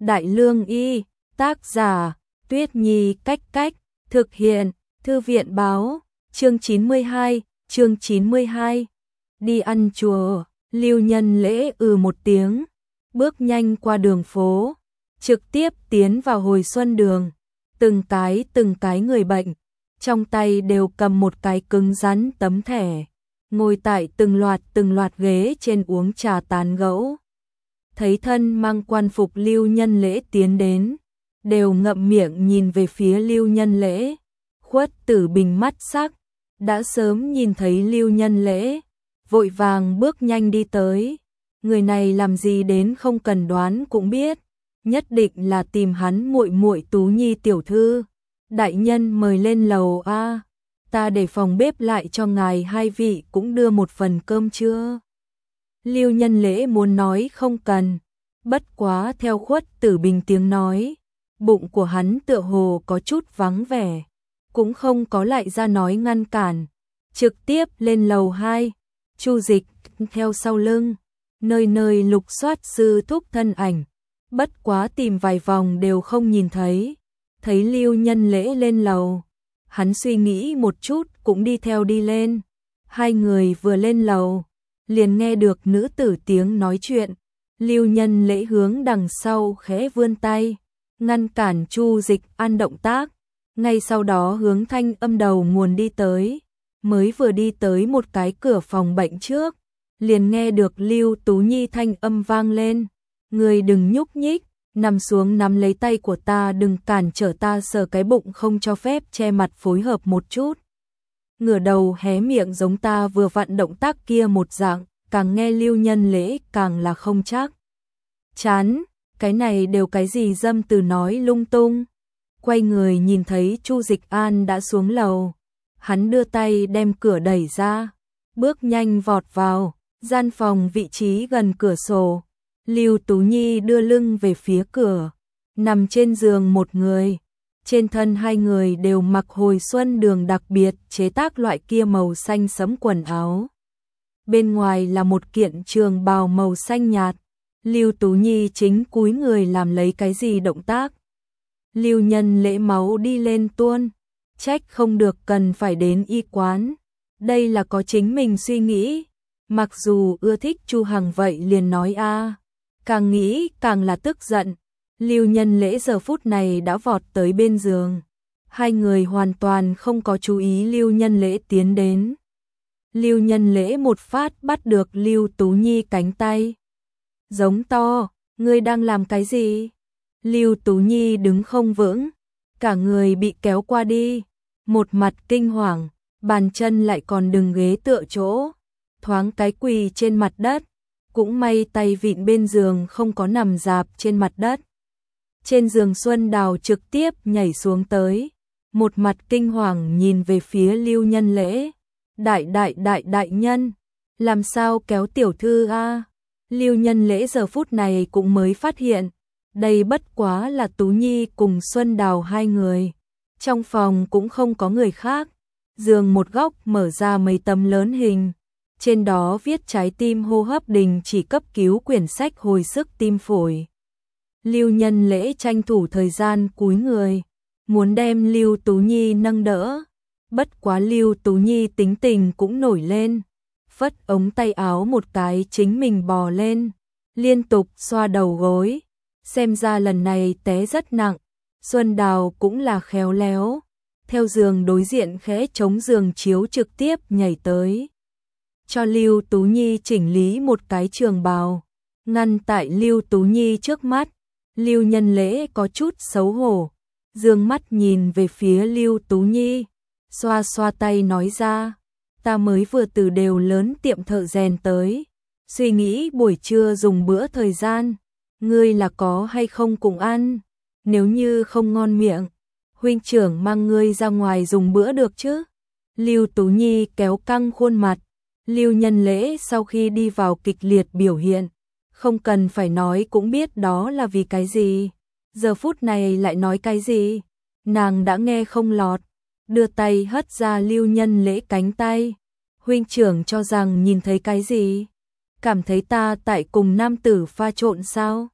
Đại Lương Y, tác giả, Tuyết Nhi Cách Cách, thực hiện, Thư viện Báo, chương 92, đi ăn chùa, Lưu Nhân Lễ một tiếng, bước nhanh qua đường phố, trực tiếp tiến vào hồi xuân đường, từng cái người bệnh, trong tay đều cầm một cái cứng rắn tấm thẻ, ngồi tại từng loạt ghế trên uống trà tán gẫu. Thấy thân mang quan phục Lưu Nhân Lễ tiến đến, đều ngậm miệng nhìn về phía Lưu Nhân Lễ. Khuất Tử Bình mắt sắc, đã sớm nhìn thấy Lưu Nhân Lễ, vội vàng bước nhanh đi tới. Người này làm gì đến không cần đoán cũng biết, nhất định là tìm hắn muội muội Tú Nhi tiểu thư. Đại nhân mời lên lầu a, ta để phòng bếp lại cho ngài hai vị cũng đưa một phần cơm trưa. Lưu Nhân Lễ muốn nói không cần, bất quá theo Khuất Tử Bình tiếng nói, bụng của hắn tựa hồ có chút vắng vẻ, cũng không có lại ra nói ngăn cản, trực tiếp lên lầu 2, Chu Dịch theo sau lưng, nơi nơi lục soát sư thúc thân ảnh, bất quá tìm vài vòng đều không nhìn thấy. Thấy Lưu Nhân Lễ lên lầu, hắn suy nghĩ một chút cũng đi theo đi lên. Hai người vừa lên lầu, liền nghe được nữ tử tiếng nói chuyện. Lưu Nhân Lễ hướng đằng sau khẽ vươn tay, ngăn cản Chu Dịch An động tác, ngay sau đó hướng thanh âm đầu nguồn đi tới. Mới vừa đi tới một cái cửa phòng bệnh trước, liền nghe được Lưu Tú Nhi thanh âm vang lên, người đừng nhúc nhích, nằm xuống nắm lấy tay của ta, đừng cản trở ta sờ cái bụng, không cho phép che mặt, phối hợp một chút. Ngửa đầu hé miệng giống ta vừa vặn động tác kia một dạng, càng nghe Lưu Nhân Lễ càng là không chắc chắn, cái này đều cái gì dâm từ nói lung tung. Quay người nhìn thấy Chu Dịch An đã xuống lầu, hắn đưa tay đem cửa đẩy ra, bước nhanh vọt vào gian phòng vị trí gần cửa sổ. Lưu Tú Nhi đưa lưng về phía cửa, nằm trên giường một người, trên thân hai người đều mặc hồi xuân đường đặc biệt chế tác loại kia màu xanh sẫm quần áo. Bên ngoài là một kiện trường bào màu xanh nhạt. Lưu Tú Nhi chính cúi người làm lấy cái gì động tác. Lưu Nhân Lễ máu đi lên tuôn, trách không được cần phải đến y quán. Đây là có chính mình suy nghĩ, mặc dù ưa thích Chu Hằng vậy liền nói a. Càng nghĩ càng là tức giận. Lưu Nhân Lễ giờ phút này đã vọt tới bên giường. Hai người hoàn toàn không có chú ý Lưu Nhân Lễ tiến đến. Lưu Nhân Lễ một phát bắt được Lưu Tú Nhi cánh tay, giống to, ngươi đang làm cái gì? Lưu Tú Nhi đứng không vững, cả người bị kéo qua đi, một mặt kinh hoàng, bàn chân lại còn đừng ghế tựa chỗ, thoáng cái quỳ trên mặt đất. Cũng may tay vịn bên giường không có nằm rạp trên mặt đất. Trên giường Xuân Đào trực tiếp nhảy xuống tới, một mặt kinh hoàng nhìn về phía Lưu Nhân Lễ. Đại nhân, làm sao kéo tiểu thư a? Lưu Nhân Lễ giờ phút này cũng mới phát hiện, đây bất quá là Tú Nhi cùng Xuân Đào hai người. Trong phòng cũng không có người khác, giường một góc mở ra mấy tấm lớn hình. Trên đó viết trái tim hô hấp đình chỉ cấp cứu quyển sách hồi sức tim phổi. Lưu Nhân Lễ tranh thủ thời gian cúi người, muốn đem Lưu Tú Nhi nâng đỡ. Bất quá Lưu Tú Nhi tính tình cũng nổi lên, phất ống tay áo một cái chính mình bò lên, liên tục xoa đầu gối. Xem ra lần này té rất nặng. Xuân Đào cũng là khéo léo, theo giường đối diện khẽ chống giường chiếu trực tiếp nhảy tới, cho Lưu Tú Nhi chỉnh lý một cái trường bào, ngăn tại Lưu Tú Nhi trước mắt. Lưu Nhân Lễ có chút xấu hổ, dương mắt nhìn về phía Lưu Tú Nhi, xoa xoa tay nói ra, ta mới vừa từ đều lớn tiệm thợ rèn tới, suy nghĩ buổi trưa dùng bữa thời gian, ngươi là có hay không cùng ăn, nếu như không ngon miệng, huynh trưởng mang ngươi ra ngoài dùng bữa được chứ. Lưu Tú Nhi kéo căng khuôn mặt. Lưu Nhân Lễ sau khi đi vào kịch liệt biểu hiện, không cần phải nói cũng biết đó là vì cái gì. Giờ phút này lại nói cái gì, nàng đã nghe không lọt, đưa tay hất ra Lưu Nhân Lễ cánh tay. Huynh trưởng cho rằng nhìn thấy cái gì? Cảm thấy ta tại cùng nam tử pha trộn sao?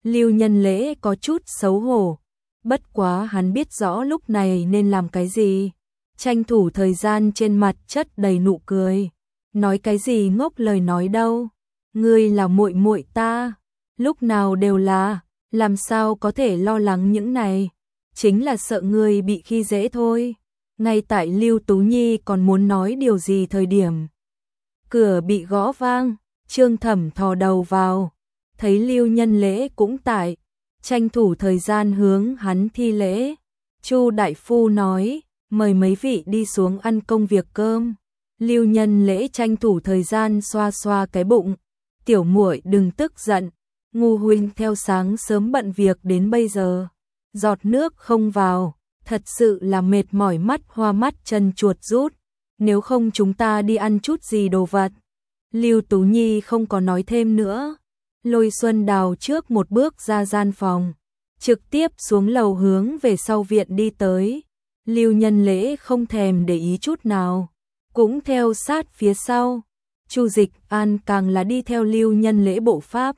Lưu Nhân Lễ có chút xấu hổ, bất quá hắn biết rõ lúc này nên làm cái gì, tranh thủ thời gian trên mặt chất đầy nụ cười. Nói cái gì ngốc lời nói đâu, ngươi là muội muội ta, lúc nào đều là, làm sao có thể lo lắng những này, chính là sợ ngươi bị khi dễ thôi. Ngay tại Lưu Tú Nhi còn muốn nói điều gì thời điểm, cửa bị gõ vang, Trương Thẩm thò đầu vào, thấy Lưu Nhân Lễ cũng tại, tranh thủ thời gian hướng hắn thi lễ. Chu đại phu nói, mời mấy vị đi xuống ăn công việc cơm. Lưu Nhân Lễ tranh thủ thời gian xoa xoa cái bụng, tiểu muội đừng tức giận, ngu huynh theo sáng sớm bận việc đến bây giờ, giọt nước không vào, thật sự là mệt mỏi mắt hoa mắt chân chuột rút, nếu không chúng ta đi ăn chút gì đồ vật. Lưu Tú Nhi không có nói thêm nữa, lôi Xuân Đào trước một bước ra gian phòng, trực tiếp xuống lầu hướng về sau viện đi tới. Lưu Nhân Lễ không thèm để ý chút nào, cũng theo sát phía sau. Chu Dịch An càng là đi theo Lưu Nhân Lễ bộ pháp.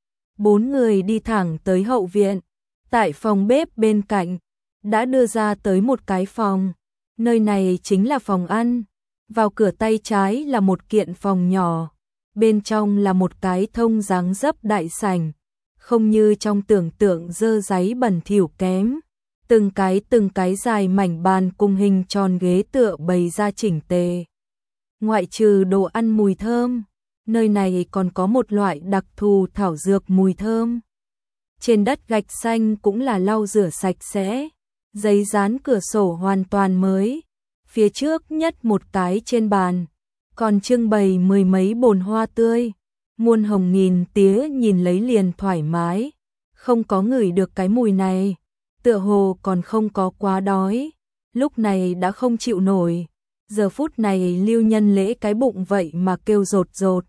4 người đi thẳng tới hậu viện, tại phòng bếp bên cạnh đã đưa ra tới một cái phòng, nơi này chính là phòng ăn. Vào cửa tay trái là một kiện phòng nhỏ, bên trong là một cái thông dáng dấp đại sảnh, không như trong tưởng tượng dơ dáy bẩn thỉu kém. Từng cái dài mảnh bàn cùng hình tròn ghế tựa bày ra chỉnh tề. Ngoại trừ đồ ăn mùi thơm, nơi này còn có một loại đặc thù thảo dược mùi thơm. Trên đất gạch xanh cũng là lau rửa sạch sẽ, giấy dán cửa sổ hoàn toàn mới. Phía trước nhất một cái trên bàn, còn trưng bày 10 mấy bồn hoa tươi, muôn hồng nghìn tía nhìn lấy liền thoải mái, không có ngửi được cái mùi này, tựa hồ còn không có quá đói, lúc này đã không chịu nổi. Giờ phút này Lưu Nhân Lễ cái bụng vậy mà kêu rột rột.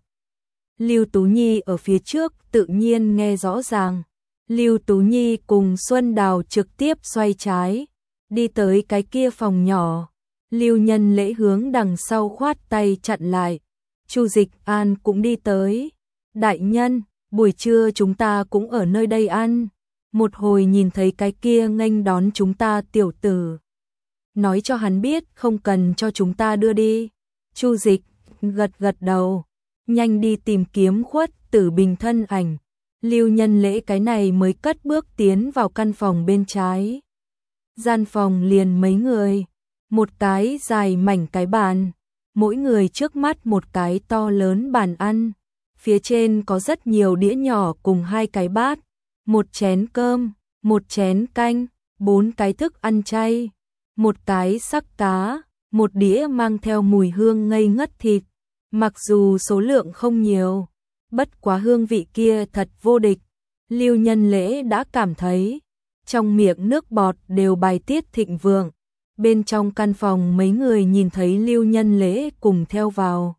Lưu Tú Nhi ở phía trước tự nhiên nghe rõ ràng. Lưu Tú Nhi cùng Xuân Đào trực tiếp xoay trái, đi tới cái kia phòng nhỏ. Lưu Nhân Lễ hướng đằng sau khoát tay chặn lại. Chu Dịch An cũng đi tới. Đại nhân, buổi trưa chúng ta cũng ở nơi đây ăn. Một hồi nhìn thấy cái kia nghênh đón chúng ta tiểu tử, nói cho hắn biết không cần cho chúng ta đưa đi. Chu Dịch gật gật đầu, nhanh đi tìm kiếm Khuất Tử Bình thân ảnh. Lưu Nhân Lễ cái này mới cất bước tiến vào căn phòng bên trái. Gian phòng liền mấy người, một cái dài mảnh cái bàn, mỗi người trước mắt một cái to lớn bàn ăn, phía trên có rất nhiều đĩa nhỏ cùng 2 cái bát, một chén cơm, một chén canh, 4 cái thức ăn chay, một cái sắc cá, một đĩa mang theo mùi hương ngây ngất thịt. Mặc dù số lượng không nhiều, bất quá hương vị kia thật vô địch. Lưu Nhân Lễ đã cảm thấy trong miệng nước bọt đều bài tiết thịnh vượng. Bên trong căn phòng mấy người nhìn thấy Lưu Nhân Lễ cùng theo vào,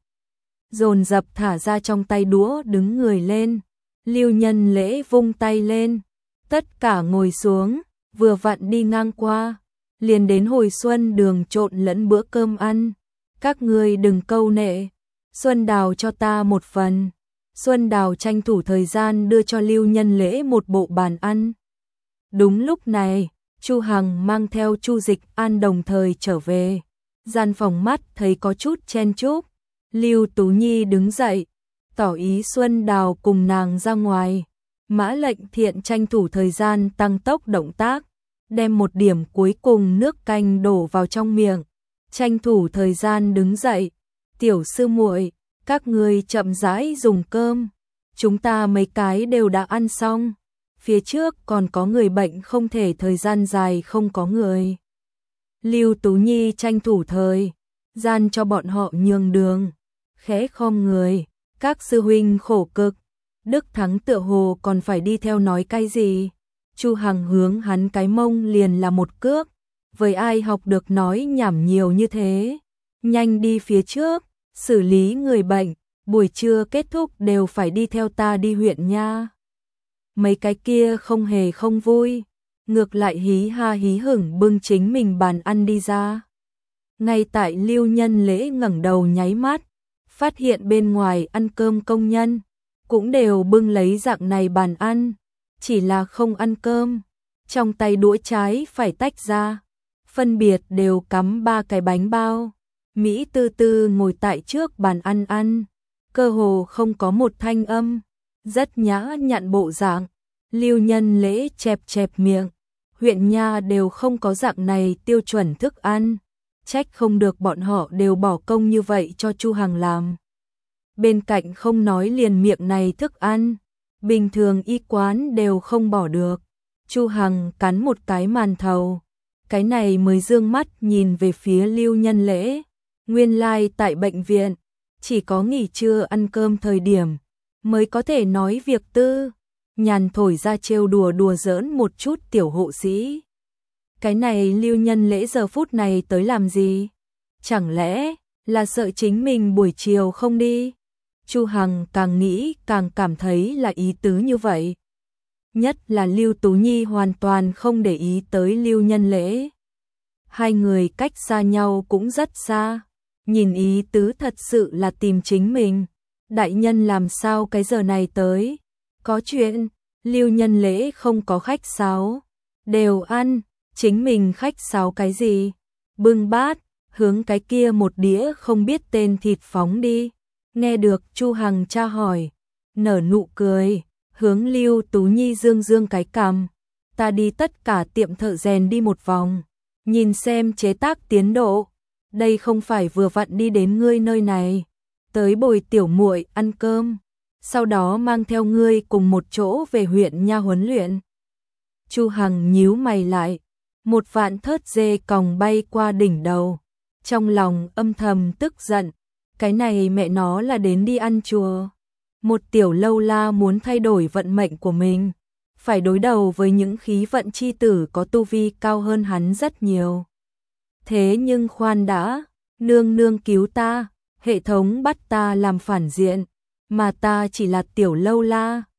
dồn dập thả ra trong tay đũa đứng người lên. Lưu Nhân Lễ vung tay lên, tất cả ngồi xuống, vừa vặn đi ngang qua, liền đến hồi xuân đường trộn lẫn bữa cơm ăn. Các ngươi đừng câu nệ, Xuân Đào cho ta một phần. Xuân Đào tranh thủ thời gian đưa cho Lưu Nhân Lễ một bộ bàn ăn. Đúng lúc này, Chu Hằng mang theo Chu Dịch An đồng thời trở về. Gian phòng mắt thấy có chút chen chúc. Lưu Tú Nhi đứng dậy, tỏ ý Xuân Đào cùng nàng ra ngoài. Mã Lệnh Thiện tranh thủ thời gian tăng tốc động tác, đem một điểm cuối cùng nước canh đổ vào trong miệng, tranh thủ thời gian đứng dậy. Tiểu sư muội, các ngươi chậm rãi dùng cơm, chúng ta mấy cái đều đã ăn xong. Phía trước còn có người bệnh không thể thời gian dài không có người. Lưu Tú Nhi tranh thủ thời gian cho bọn họ nhường đường, khẽ khom người, các sư huynh khổ cực. Đức Thắng tựa hồ còn phải đi theo nói cái gì. Chu Hằng hướng hắn cái mông liền là một cước, với ai học được nói nhảm nhiều như thế. Nhanh đi phía trước, xử lý người bệnh, buổi trưa kết thúc đều phải đi theo ta đi huyện nha. Mấy cái kia không hề không vui, ngược lại hí ha hí hửng bưng chính mình bàn ăn đi ra. Ngay tại Lưu Nhân Lễ ngẩng đầu nháy mắt, phát hiện bên ngoài ăn cơm công nhân cũng đều bưng lấy dạng này bàn ăn, chỉ là không ăn cơm. Trong tay đũa trái phải tách ra, phân biệt đều cắm 3 cái bánh bao. Mỹ Tư Tư ngồi tại trước bàn ăn, cơ hồ không có một thanh âm, rất nhã nhặn bộ dạng. Lưu Nhân Lễ chẹp chẹp miệng, huyện nha đều không có dạng này tiêu chuẩn thức ăn, trách không được bọn họ đều bỏ công như vậy cho Chu Hằng làm. Bên cạnh không nói liền miệng này thức ăn, bình thường y quán đều không bỏ được. Chu Hằng cắn một cái màn thầu, cái này mới dương mắt nhìn về phía Lưu Nhân Lễ. Nguyên lai tại bệnh viện, chỉ có nghỉ trưa ăn cơm thời điểm mới có thể nói việc tư, nhàn thổi ra trêu đùa đùa giỡn một chút tiểu hộ sĩ. Cái này Lưu Nhân Lễ giờ phút này tới làm gì? Chẳng lẽ là sợ chính mình buổi chiều không đi? Chu Hằng càng nghĩ càng cảm thấy là ý tứ như vậy. Nhất là Lưu Tú Nhi hoàn toàn không để ý tới Lưu Nhân Lễ. Hai người cách xa nhau cũng rất xa, nhìn ý tứ thật sự là tìm chính mình. Đại nhân làm sao cái giờ này tới? Có chuyện, Lưu Nhân Lễ không có khách sáo, đều ăn, chính mình khách sáo cái gì? Bưng bát, hướng cái kia một đĩa không biết tên thịt phóng đi. Nghe được Chu Hằng tra hỏi, nở nụ cười, hướng Lưu Tú Nhi dương dương cái cằm. Ta đi tất cả tiệm thợ rèn đi một vòng, nhìn xem chế tác tiến độ. Đây không phải vừa vặn đi đến ngươi nơi này, tới bồi tiểu muội ăn cơm, sau đó mang theo ngươi cùng một chỗ về huyện nha huấn luyện. Chu Hằng nhíu mày lại, một vạn thớt dê còng bay qua đỉnh đầu, trong lòng âm thầm tức giận, cái này mẹ nó là đến đi ăn chùa. Một tiểu lâu la muốn thay đổi vận mệnh của mình, phải đối đầu với những khí vận chi tử có tu vi cao hơn hắn rất nhiều. Thế nhưng khoan đã, nương nương cứu ta, hệ thống bắt ta làm phản diện, mà ta chỉ là tiểu lâu la,